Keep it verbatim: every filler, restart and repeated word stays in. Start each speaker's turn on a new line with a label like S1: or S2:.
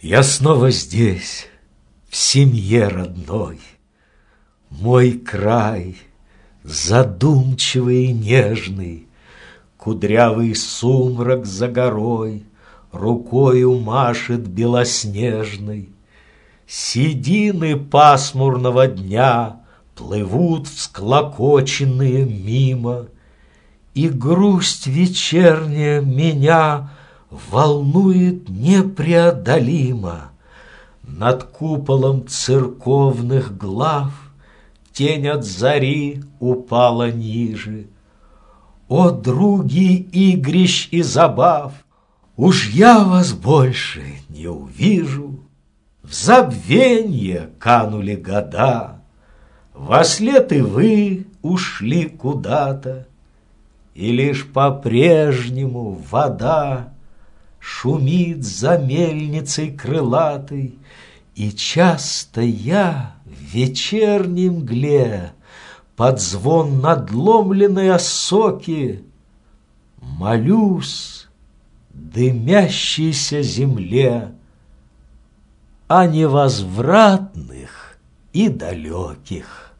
S1: Я снова здесь, в семье родной. Мой край, задумчивый и нежный, кудрявый сумрак за горой рукою машет белоснежной. Седины пасмурного дня плывут всклокоченные мимо, и грусть вечерняя меня волнует непреодолимо. Над куполом церковных глав тень от зари упала ниже. О, други игрищ и забав, уж я вас больше не увижу. В забвенье канули года, вослед и вы ушли куда-то, и лишь по-прежнему вода шумит за мельницей крылатой, и часто я в вечерней мгле под звон надломленной осоки молюсь дымящейся земле о невозвратных и далеких